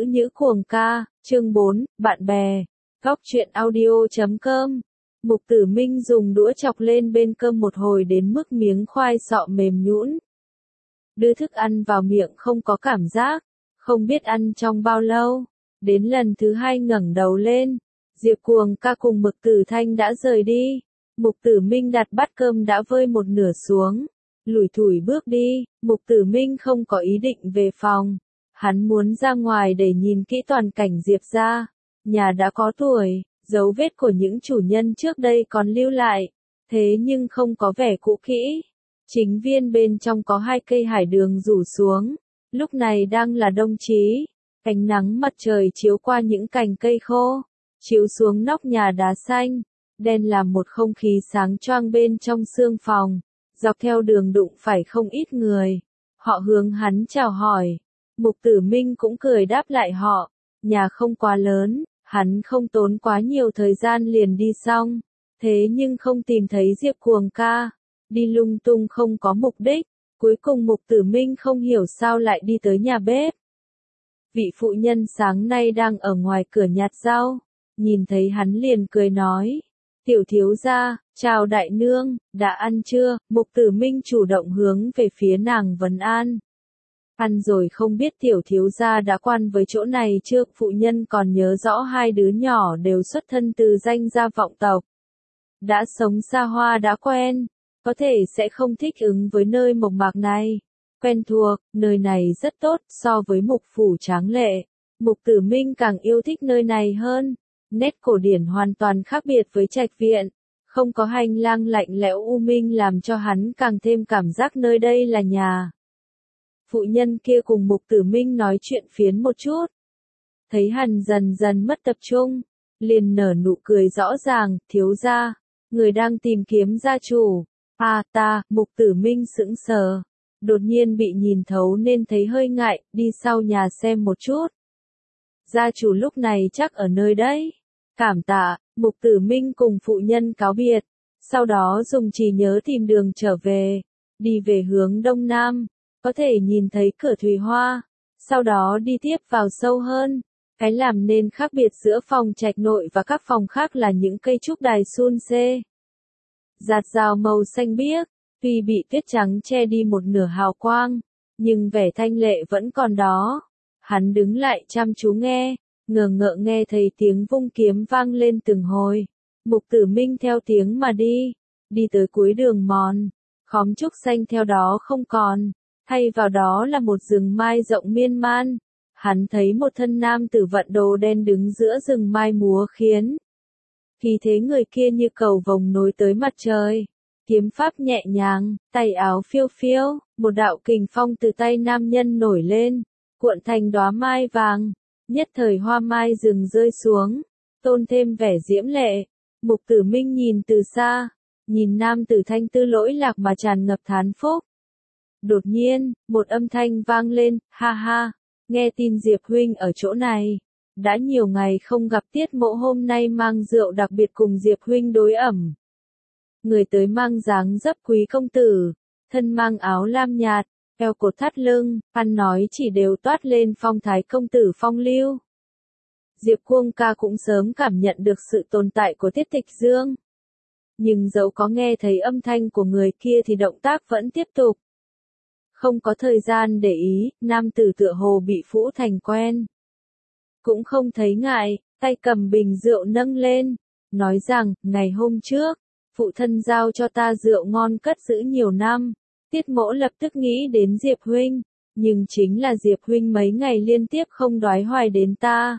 nhữ cuồng ca, chương 4, bạn bè, góc truyện audio.com. Mục Tử Minh dùng đũa chọc lên bên cơm một hồi đến mức miếng khoai sọ mềm nhũn. Đưa thức ăn vào miệng không có cảm giác, không biết ăn trong bao lâu. Đến lần thứ hai ngẩng đầu lên, Diệp Cuồng ca cùng Mục Tử Thanh đã rời đi. Mục Tử Minh đặt bát cơm đã vơi một nửa xuống, lủi thủi bước đi. Mục Tử Minh không có ý định về phòng, hắn muốn ra ngoài để nhìn kỹ toàn cảnh Diệp gia. Nhà đã có tuổi, dấu vết của những chủ nhân trước đây còn lưu lại, thế nhưng không có vẻ cũ kỹ. Chính viên bên trong có 2 cây hải đường rủ xuống, lúc này đang là đông chí, ánh nắng mặt trời chiếu qua những cành cây khô, chiếu xuống nóc nhà đá xanh, đen làm một không khí sáng choang bên trong sương phòng. Dọc theo đường đụng phải không ít người, họ hướng hắn chào hỏi. Mục Tử Minh cũng cười đáp lại họ, nhà không quá lớn, hắn không tốn quá nhiều thời gian liền đi xong, thế nhưng không tìm thấy Diệp Cuồng ca, đi lung tung không có mục đích, cuối cùng Mục Tử Minh không hiểu sao lại đi tới nhà bếp. Vị phụ nhân sáng nay đang ở ngoài cửa nhặt rau, nhìn thấy hắn liền cười nói, tiểu thiếu gia, chào đại nương, đã ăn chưa? Mục Tử Minh chủ động hướng về phía nàng vấn an. Ăn rồi, không biết tiểu thiếu gia đã quan với chỗ này chưa? Phụ nhân còn nhớ rõ 2 đứa nhỏ đều xuất thân từ danh gia vọng tộc. Đã sống xa hoa đã quen, có thể sẽ không thích ứng với nơi mộc mạc này. Quen thuộc, nơi này rất tốt, so với Mục phủ tráng lệ. Mục Tử Minh càng yêu thích nơi này hơn. Nét cổ điển hoàn toàn khác biệt với trạch viện, không có hành lang lạnh lẽo u minh làm cho hắn càng thêm cảm giác nơi đây là nhà. Phụ nhân kia cùng Mục Tử Minh nói chuyện phiếm một chút, thấy hắn dần dần mất tập trung, liền nở nụ cười rõ ràng, thiếu gia, người đang tìm kiếm gia chủ. À ta, Mục Tử Minh sững sờ, đột nhiên bị nhìn thấu nên thấy hơi ngại, đi sau nhà xem một chút. Gia chủ lúc này chắc ở nơi đấy. Cảm tạ. Mục Tử Minh cùng phụ nhân cáo biệt, sau đó dùng trí nhớ tìm đường trở về, đi về hướng đông nam, có thể nhìn thấy cửa thủy hoa, sau đó đi tiếp vào sâu hơn. Cái làm nên khác biệt giữa phòng trạch nội và các phòng khác là những cây trúc đài sun xê. Rạt rào màu xanh biếc, tuy bị tuyết trắng che đi một nửa hào quang, nhưng vẻ thanh lệ vẫn còn đó. Hắn đứng lại chăm chú nghe, ngờ ngợ nghe thấy tiếng vung kiếm vang lên từng hồi. Mục Tử Minh theo tiếng mà đi tới cuối đường mòn, khóm trúc xanh theo đó không còn, thay vào đó là một rừng mai rộng miên man. Hắn thấy một thân nam tử vận đồ đen đứng giữa rừng mai múa khiến khí thế người kia như cầu vồng nối tới mặt trời. Kiếm pháp nhẹ nhàng, tay áo phiêu phiêu, một đạo kình phong từ tay nam nhân nổi lên, cuộn thành đóa mai vàng. Nhất thời hoa mai rừng rơi xuống, tôn thêm vẻ diễm lệ. Mục Tử Minh nhìn từ xa, nhìn nam tử thanh tư lỗi lạc mà tràn ngập thán phúc. Đột nhiên, một âm thanh vang lên, ha ha, nghe tin Diệp huynh ở chỗ này. Đã nhiều ngày không gặp, Tiết Mộ hôm nay mang rượu đặc biệt cùng Diệp huynh đối ẩm. Người tới mang dáng dấp quý công tử, thân mang áo lam nhạt, eo cột thắt lưng, ăn nói chỉ đều toát lên phong thái công tử phong lưu. Diệp Cuồng ca cũng sớm cảm nhận được sự tồn tại của Tiết Tịch Dương. Nhưng dẫu có nghe thấy âm thanh của người kia thì động tác vẫn tiếp tục. Không có thời gian để ý, nam tử tựa hồ bị phũ thành quen. Cũng không thấy ngại, tay cầm bình rượu nâng lên, nói rằng, ngày hôm trước, phụ thân giao cho ta rượu ngon cất giữ nhiều năm. Tiết Mỗ lập tức nghĩ đến Diệp huynh, nhưng chính là Diệp huynh mấy ngày liên tiếp không đoái hoài đến ta,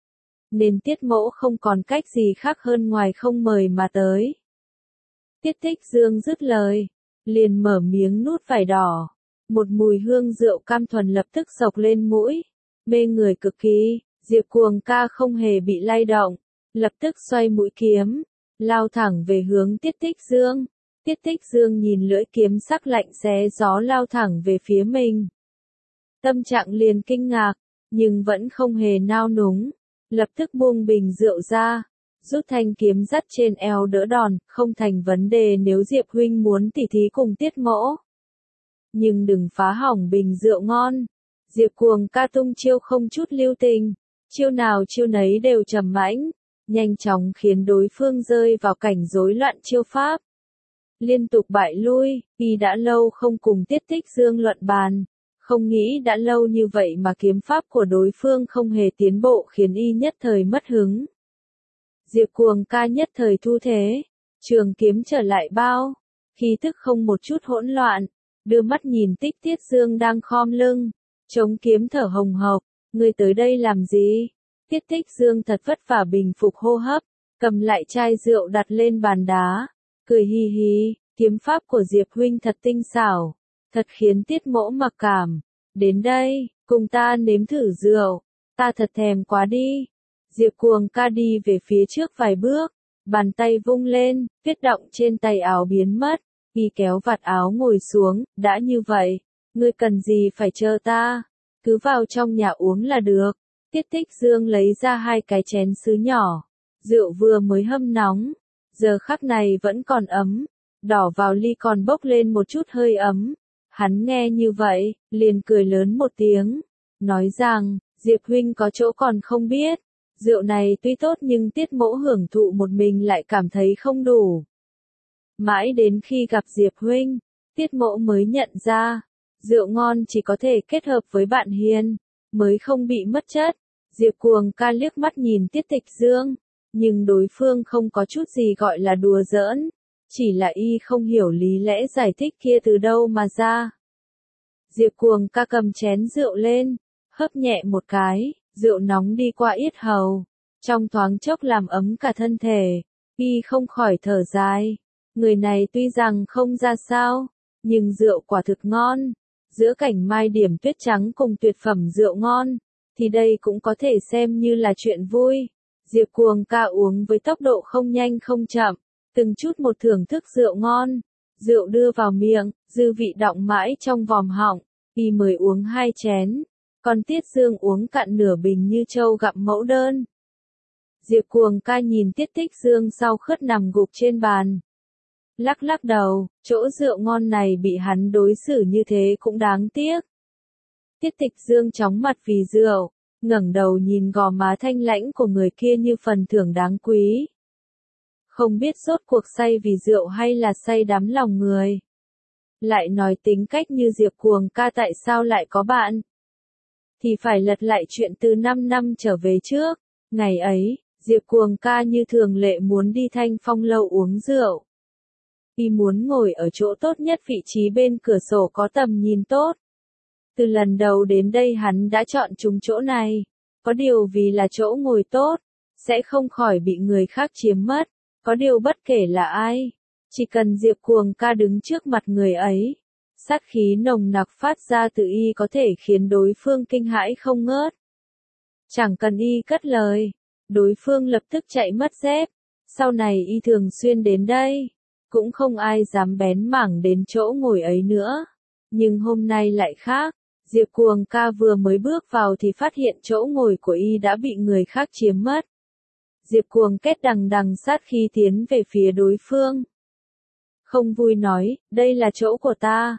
nên Tiết Mỗ không còn cách gì khác hơn ngoài không mời mà tới. Tiết Tích Dương dứt lời, liền mở miếng nút vải đỏ, một mùi hương rượu cam thuần lập tức xộc lên mũi, mê người cực kỳ. Diệp Cuồng ca không hề bị lay động, lập tức xoay mũi kiếm, lao thẳng về hướng Tiết Tích Dương. Tiết Tích Dương nhìn lưỡi kiếm sắc lạnh xé gió lao thẳng về phía mình. Tâm trạng liền kinh ngạc, nhưng vẫn không hề nao núng, lập tức buông bình rượu ra, rút thanh kiếm dắt trên eo đỡ đòn, không thành vấn đề nếu Diệp huynh muốn tỉ thí cùng Tiết Mỗ. Nhưng đừng phá hỏng bình rượu ngon. Diệp Cuồng ca tung chiêu không chút lưu tình, chiêu nào chiêu nấy đều trầm mãnh, nhanh chóng khiến đối phương rơi vào cảnh rối loạn chiêu pháp. Liên tục bại lui, y đã lâu không cùng Tiết Tích Dương luận bàn, không nghĩ đã lâu như vậy mà kiếm pháp của đối phương không hề tiến bộ khiến y nhất thời mất hứng. Diệp Cuồng ca nhất thời thu thế, trường kiếm trở lại bao, khí tức không một chút hỗn loạn, đưa mắt nhìn Tích Tiết Dương đang khom lưng, chống kiếm thở hồng hộc, ngươi tới đây làm gì? Tiết Tích Dương thật vất vả bình phục hô hấp, cầm lại chai rượu đặt lên bàn đá, cười hi hi, kiếm pháp của Diệp huynh thật tinh xảo, thật khiến Tiết mỗ mặc cảm. Đến đây, cùng ta nếm thử rượu, ta thật thèm quá đi. Diệp Cuồng ca đi về phía trước vài bước, bàn tay vung lên, viết động trên tay áo biến mất, y kéo vạt áo ngồi xuống, đã như vậy, ngươi cần gì phải chờ ta, cứ vào trong nhà uống là được. Tiết Tích Dương lấy ra 2 cái chén sứ nhỏ, rượu vừa mới hâm nóng, giờ khắc này vẫn còn ấm, đỏ vào ly còn bốc lên một chút hơi ấm. Hắn nghe như vậy, liền cười lớn một tiếng, nói rằng, Diệp huynh có chỗ còn không biết, rượu này tuy tốt nhưng Tiết mỗ hưởng thụ một mình lại cảm thấy không đủ. Mãi đến khi gặp Diệp huynh, Tiết mỗ mới nhận ra, rượu ngon chỉ có thể kết hợp với bạn hiền, mới không bị mất chất. Diệp Cuồng ca liếc mắt nhìn Tiết Tịch Dương, nhưng đối phương không có chút gì gọi là đùa giỡn, chỉ là y không hiểu lý lẽ giải thích kia từ đâu mà ra. Diệp Cuồng ca cầm chén rượu lên, hớp nhẹ một cái, rượu nóng đi qua yết hầu, trong thoáng chốc làm ấm cả thân thể, y không khỏi thở dài. Người này tuy rằng không ra sao, nhưng rượu quả thực ngon. Giữa cảnh mai điểm tuyết trắng cùng tuyệt phẩm rượu ngon, thì đây cũng có thể xem như là chuyện vui. Diệp Cuồng ca uống với tốc độ không nhanh không chậm, từng chút một thưởng thức rượu ngon. Rượu đưa vào miệng, dư vị đọng mãi trong vòm họng, y mới uống 2 chén, còn Tiết Dương uống cạn nửa bình như trâu gặm mẫu đơn. Diệp Cuồng ca nhìn Tiết Tích Dương sau khớt nằm gục trên bàn, lắc lắc đầu, chỗ rượu ngon này bị hắn đối xử như thế cũng đáng tiếc. Tiết Tịch Dương chóng mặt vì rượu, ngẩng đầu nhìn gò má thanh lãnh của người kia như phần thưởng đáng quý. Không biết rốt cuộc say vì rượu hay là say đắm lòng người. Lại nói tính cách như Diệp Cuồng ca tại sao lại có bạn? Thì phải lật lại chuyện từ 5 năm trở về trước. Ngày ấy, Diệp Cuồng ca như thường lệ muốn đi Thanh Phong lâu uống rượu. Y muốn ngồi ở chỗ tốt nhất, vị trí bên cửa sổ có tầm nhìn tốt. Từ lần đầu đến đây hắn đã chọn trúng chỗ này. Có điều vì là chỗ ngồi tốt, sẽ không khỏi bị người khác chiếm mất. Có điều bất kể là ai, chỉ cần Diệp Cuồng ca đứng trước mặt người ấy, sát khí nồng nặc phát ra từ y có thể khiến đối phương kinh hãi không ngớt. Chẳng cần y cất lời, đối phương lập tức chạy mất dép. Sau này y thường xuyên đến đây, cũng không ai dám bén mảng đến chỗ ngồi ấy nữa. Nhưng hôm nay lại khác, Diệp Cuồng ca vừa mới bước vào thì phát hiện chỗ ngồi của y đã bị người khác chiếm mất. Diệp Cuồng kết đằng đằng sát khí tiến về phía đối phương. Không vui nói, đây là chỗ của ta.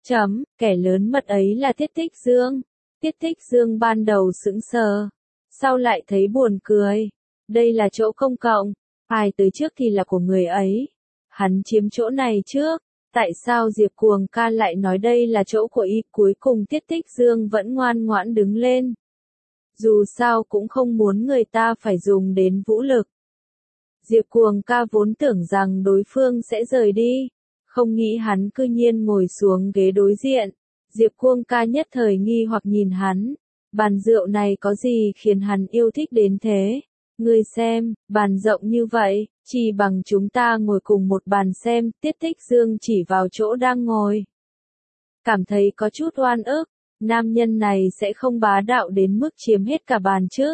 Kẻ lớn mật ấy là Tiết Tích Dương. Tiết Tích Dương ban đầu sững sờ, sau lại thấy buồn cười. Đây là chỗ công cộng, ai tới trước thì là của người ấy. Hắn chiếm chỗ này trước, tại sao Diệp Cuồng ca lại nói đây là chỗ của y? Cuối cùng Tiết Tích Dương vẫn ngoan ngoãn đứng lên. Dù sao cũng không muốn người ta phải dùng đến vũ lực. Diệp Cuồng ca vốn tưởng rằng đối phương sẽ rời đi, không nghĩ hắn cư nhiên ngồi xuống ghế đối diện. Diệp Cuồng ca nhất thời nghi hoặc nhìn hắn, bàn rượu này có gì khiến hắn yêu thích đến thế? Ngươi xem, bàn rộng như vậy, chỉ bằng chúng ta ngồi cùng một bàn xem. Tiết Tích Dương chỉ vào chỗ đang ngồi, cảm thấy có chút oan ức. Nam nhân này sẽ không bá đạo đến mức chiếm hết cả bàn chứ?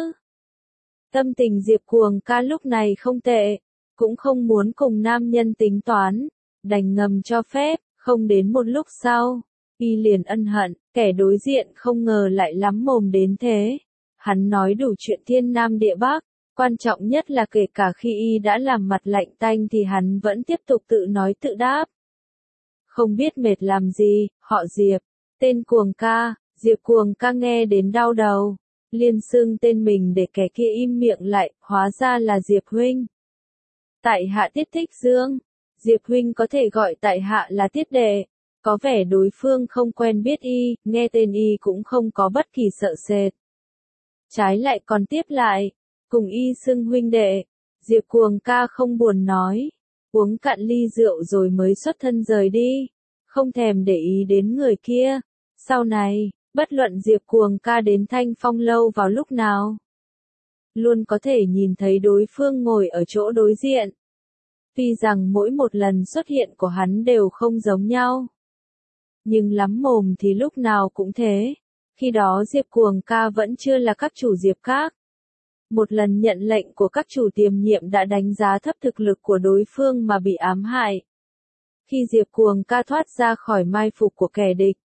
Tâm tình Diệp Cuồng ca lúc này không tệ, cũng không muốn cùng nam nhân tính toán, đành ngầm cho phép. Không đến một lúc sau, y liền ân hận, kẻ đối diện không ngờ lại lắm mồm đến thế. Hắn nói đủ chuyện thiên nam địa bắc, quan trọng nhất là kể cả khi y đã làm mặt lạnh tanh thì hắn vẫn tiếp tục tự nói tự đáp. Không biết mệt làm gì, họ Diệp, tên Cuồng ca. Diệp Cuồng ca nghe đến đau đầu, liền xưng tên mình để kẻ kia im miệng lại, hóa ra là Diệp huynh. Tại hạ Tiết Thích Dương, Diệp huynh có thể gọi tại hạ là Tiết đệ. Có vẻ đối phương không quen biết y, nghe tên y cũng không có bất kỳ sợ sệt. Trái lại còn tiếp lại, cùng y xưng huynh đệ. Diệp Cuồng ca không buồn nói, uống cạn ly rượu rồi mới xuất thân rời đi, không thèm để ý đến người kia. Sau này, bất luận Diệp Cuồng ca đến Thanh Phong lâu vào lúc nào, luôn có thể nhìn thấy đối phương ngồi ở chỗ đối diện. Tuy rằng mỗi một lần xuất hiện của hắn đều không giống nhau, nhưng lắm mồm thì lúc nào cũng thế. Khi đó Diệp Cuồng ca vẫn chưa là các chủ Diệp Các. Một lần nhận lệnh của các chủ tiềm nhiệm đã đánh giá thấp thực lực của đối phương mà bị ám hại. Khi Diệp Cuồng ca thoát ra khỏi mai phục của kẻ địch,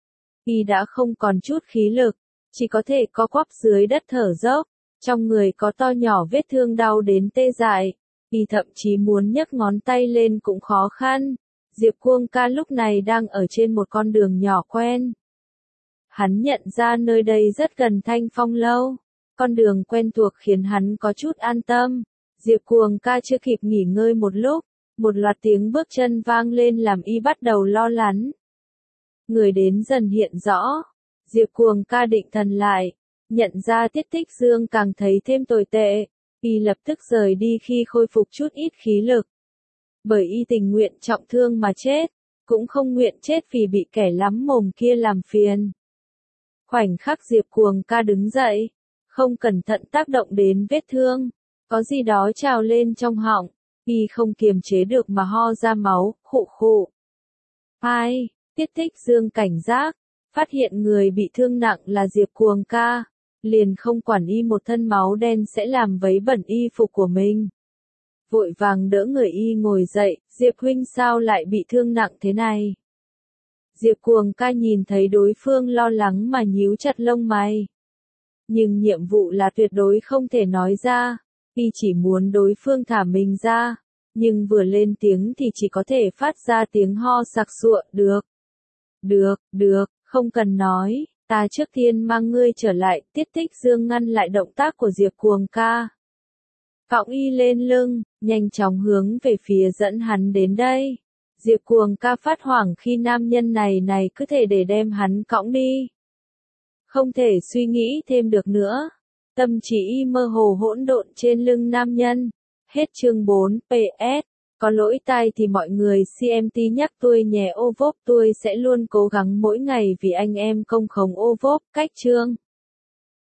y đã không còn chút khí lực, chỉ có thể co quắp dưới đất thở dốc, trong người có to nhỏ vết thương đau đến tê dại, y thậm chí muốn nhấc ngón tay lên cũng khó khăn. Diệp Cuồng ca lúc này đang ở trên một con đường nhỏ quen. Hắn nhận ra nơi đây rất gần Thanh Phong lâu. Con đường quen thuộc khiến hắn có chút an tâm. Diệp Cuồng ca chưa kịp nghỉ ngơi một lúc, một loạt tiếng bước chân vang lên làm y bắt đầu lo lắng. Người đến dần hiện rõ. Diệp Cuồng ca định thần lại, nhận ra Tiết Thích Dương càng thấy thêm tồi tệ. Y lập tức rời đi khi khôi phục chút ít khí lực. Bởi y tình nguyện trọng thương mà chết, cũng không nguyện chết vì bị kẻ lắm mồm kia làm phiền. Khoảnh khắc Diệp Cuồng ca đứng dậy, không cẩn thận tác động đến vết thương, có gì đó trào lên trong họng, y không kiềm chế được mà ho ra máu, khụ khụ. Ai, Tiết Thích Dương cảnh giác, phát hiện người bị thương nặng là Diệp Cuồng ca, liền không quản y một thân máu đen sẽ làm vấy bẩn y phục của mình. Vội vàng đỡ người y ngồi dậy, Diệp huynh sao lại bị thương nặng thế này? Diệp Cuồng ca nhìn thấy đối phương lo lắng mà nhíu chặt lông mày. Nhưng nhiệm vụ là tuyệt đối không thể nói ra, y chỉ muốn đối phương thả mình ra, nhưng vừa lên tiếng thì chỉ có thể phát ra tiếng ho sặc sụa, được, không cần nói, ta trước tiên mang ngươi trở lại. Tiết Thích Dương ngăn lại động tác của Diệp Cuồng ca. Cõng y lên lưng, nhanh chóng hướng về phía dẫn hắn đến đây. Diệp Cuồng ca phát hoảng khi nam nhân này cứ thể để đem hắn cõng đi. Không thể suy nghĩ thêm được nữa. Tâm trí y mơ hồ hỗn độn trên lưng nam nhân. Hết chương 4, PS. Có lỗi tai thì mọi người CMT nhắc tôi nhé ô vốp, tôi sẽ luôn cố gắng mỗi ngày vì anh em công khống ô vốp. Cách chương.